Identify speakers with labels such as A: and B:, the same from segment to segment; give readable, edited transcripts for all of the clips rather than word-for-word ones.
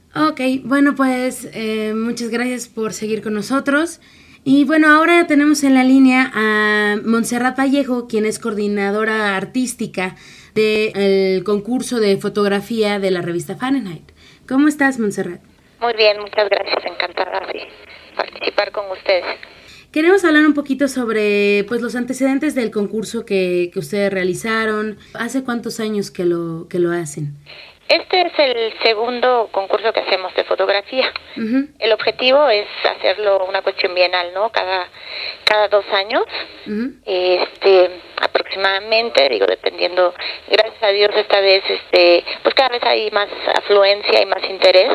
A: Ok, bueno, pues muchas gracias por seguir con nosotros. Y bueno, ahora tenemos en la línea a Montserrat Vallejo, quien es coordinadora artística del concurso de fotografía de la revista Fahrenheit. ¿Cómo estás, Montserrat?
B: Muy bien, muchas gracias, encantada de participar con ustedes.
A: Queremos hablar un poquito sobre pues los antecedentes del concurso que ustedes realizaron. ¿Hace cuántos años que lo hacen?
B: Este es el segundo concurso que hacemos de fotografía. Uh-huh. El objetivo es hacerlo una cuestión bienal, ¿no? Cada 2 años, uh-huh. Aproximadamente, dependiendo, gracias a Dios esta vez, pues cada vez hay más afluencia y más interés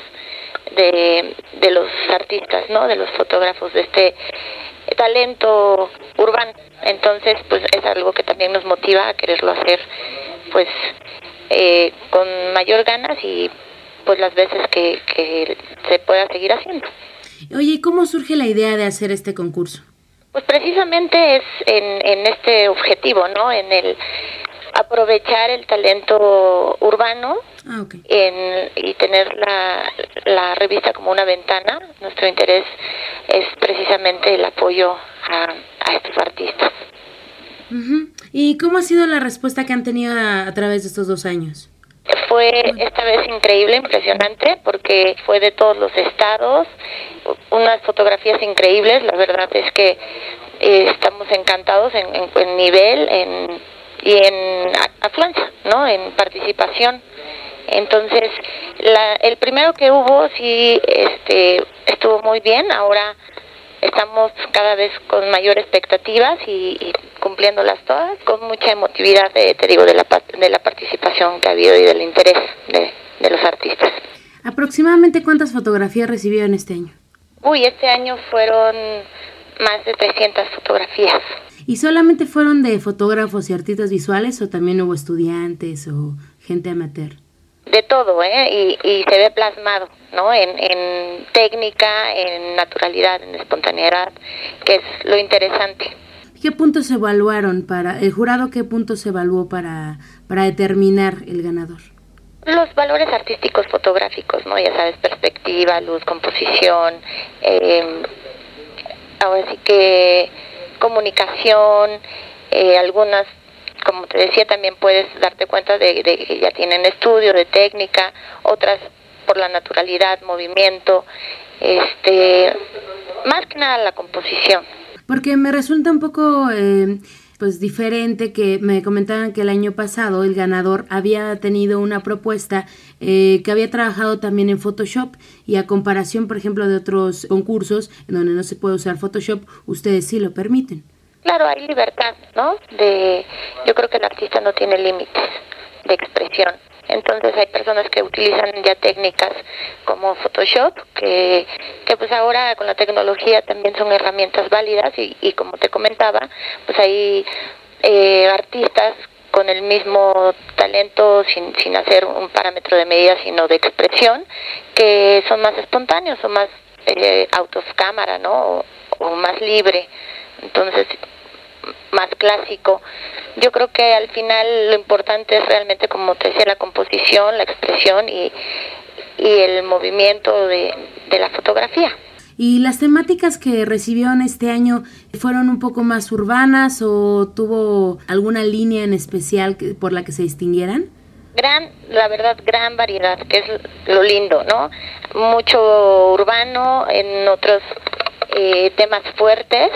B: de los artistas, ¿no? De los fotógrafos de este talento urbano. Entonces, pues es algo que también nos motiva a quererlo hacer, pues con mayor ganas y pues las veces que se pueda seguir haciendo.
A: Oye, ¿y cómo surge la idea de hacer este concurso?
B: Pues precisamente es en este objetivo, ¿no? En el aprovechar el talento urbano.
A: Okay.
B: Y tener la revista como una ventana. Nuestro interés es precisamente el apoyo a estos artistas.
A: Uh-huh. ¿Y cómo ha sido la respuesta que han tenido a través de estos 2 años?
B: Fue esta vez increíble, impresionante, porque fue de todos los estados, unas fotografías increíbles. La verdad es que estamos encantados en nivel y en afluencia, ¿no? En participación. Entonces, el primero que hubo sí estuvo muy bien. Ahora estamos cada vez con mayor expectativas y cumpliéndolas todas, con mucha emotividad, de la participación que ha habido y del interés de los artistas.
A: ¿Aproximadamente cuántas fotografías recibieron este año?
B: Este año fueron más de 300 fotografías.
A: ¿Y solamente fueron de fotógrafos y artistas visuales o también hubo estudiantes o gente amateur?
B: De todo, y se ve plasmado, ¿no? En técnica, en naturalidad, en espontaneidad, que es lo interesante.
A: ¿Qué puntos se evaluaron el jurado? ¿Qué puntos se evaluó para determinar el ganador?
B: Los valores artísticos fotográficos, ¿no? Ya sabes, perspectiva, luz, composición, ahora sí que comunicación, algunas, como te decía, también puedes darte cuenta de que ya tienen estudio de técnica, otras por la naturalidad, movimiento, más que nada la composición.
A: Porque me resulta un poco pues diferente que me comentaban que el año pasado el ganador había tenido una propuesta que había trabajado también en Photoshop, y a comparación, por ejemplo, de otros concursos en donde no se puede usar Photoshop, ustedes sí lo permiten.
B: Claro, hay libertad, ¿no? Yo creo que el artista no tiene límites de expresión. Entonces hay personas que utilizan ya técnicas como Photoshop, que pues ahora con la tecnología también son herramientas válidas y como te comentaba, pues hay artistas con el mismo talento sin hacer un parámetro de medida, sino de expresión, que son más espontáneos o más autos cámara, ¿no? O más libre. Entonces, más clásico. Yo creo que al final lo importante es realmente, como te decía, la composición, la expresión y el movimiento de la fotografía.
A: ¿Y las temáticas que recibieron este año fueron un poco más urbanas o tuvo alguna línea en especial por la que se distinguieran?
B: La verdad, gran variedad, que es lo lindo, ¿no? Mucho urbano, en otros temas fuertes,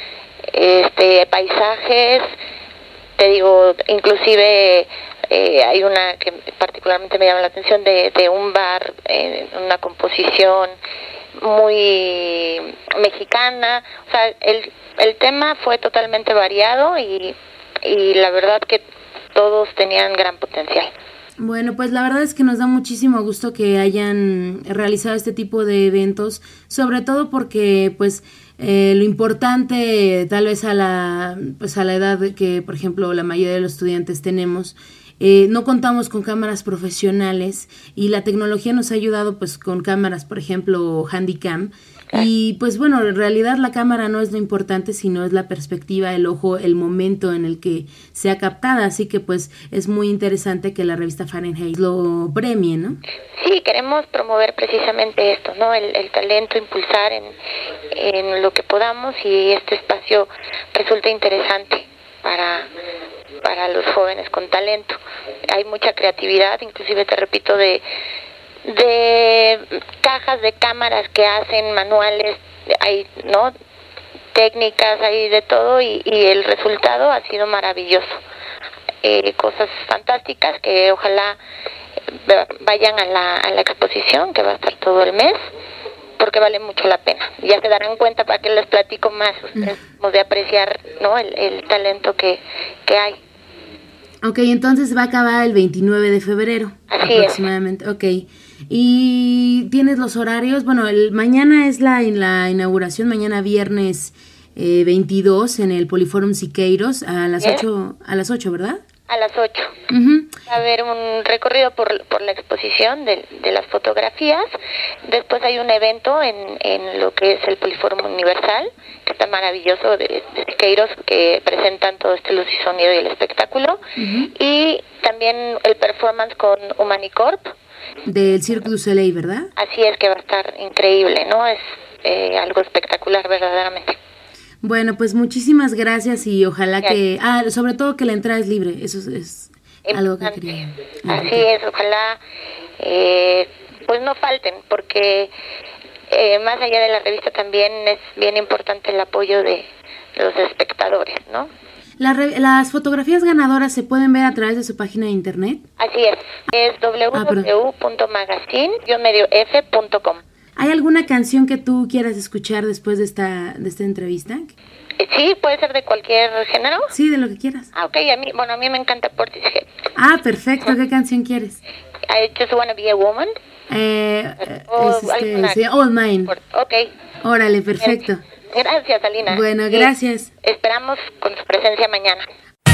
B: paisajes, te digo, inclusive hay una que particularmente me llama la atención de un bar, una composición muy mexicana. O sea, el tema fue totalmente variado y la verdad que todos tenían gran potencial.
A: Bueno, pues la verdad es que nos da muchísimo gusto que hayan realizado este tipo de eventos, sobre todo porque pues lo importante tal vez a la edad que, por ejemplo, la mayoría de los estudiantes tenemos, no contamos con cámaras profesionales y la tecnología nos ha ayudado pues con cámaras, por ejemplo, Handycam. Y pues bueno, en realidad la cámara no es lo importante, sino es la perspectiva, el ojo, el momento en el que sea captada, así que pues es muy interesante que la revista Fahrenheit lo premie, ¿no?
B: Sí, queremos promover precisamente esto, ¿no? El talento, impulsar en lo que podamos, y este espacio resulta interesante para los jóvenes con talento. Hay mucha creatividad, inclusive te repito, de cajas de cámaras que hacen manuales, hay, ¿no?, técnicas, hay de todo, y el resultado ha sido maravilloso. Cosas fantásticas que ojalá vayan a la exposición, que va a estar todo el mes, porque vale mucho la pena. Ya se darán cuenta, para que les platico más, ustedes, de apreciar, ¿no?, el talento que hay.
A: Ok, entonces va a acabar el 29 de febrero.
B: Así
A: aproximadamente. Es. Ok. ¿Y tienes los horarios? Bueno, mañana es la inauguración, mañana viernes 22 en el Poliforum Siqueiros a las 8, ¿verdad?
B: A las 8.
A: Uh-huh.
B: Va a haber un recorrido por la exposición de las fotografías. Después hay un evento en lo que es el Poliforum Universal, que está maravilloso, de Siqueiros, que presentan todo este luz y sonido y el espectáculo. Uh-huh. Y también el performance con Humanicorp.
A: Del Cirque du Soleil, ¿verdad?
B: Así es, que va a estar increíble, ¿no? Es algo espectacular, verdaderamente.
A: Bueno, pues muchísimas gracias, y ojalá que... sobre todo que la entrada es libre, eso es algo que quería.
B: Así es, ojalá pues no falten, porque más allá de la revista también es bien importante el apoyo de los espectadores, ¿no?
A: ¿Las fotografías ganadoras se pueden ver a través de su página de internet?
B: Así es www.magazine-f.com.
A: ¿Hay alguna canción que tú quieras escuchar después de esta entrevista?
B: Sí, puede ser de cualquier género.
A: Sí, de lo que quieras.
B: Ok, a mí me encanta Portishead.
A: Perfecto. ¿Qué canción quieres?
B: I Just Wanna Be a Woman.
A: All Mine.
B: Ok.
A: Órale, perfecto.
B: Gracias, Alina.
A: Bueno, gracias.
B: Esperamos con su presencia mañana.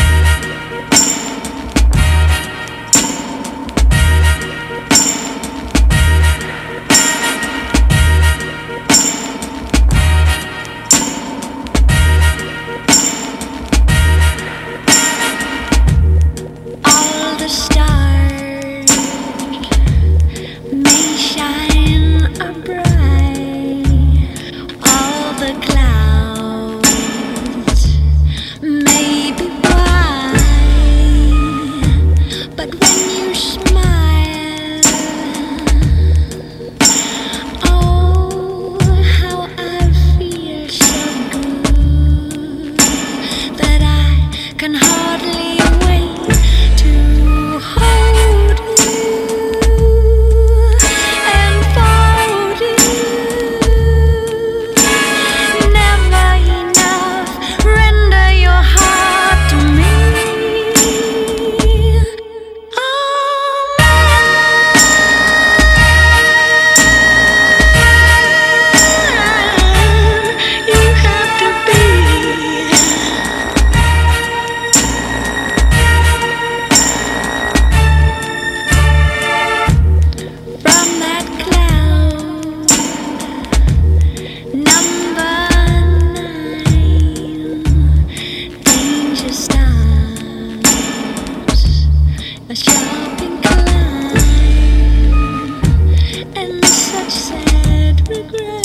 C: A shopping climb and such sad regret.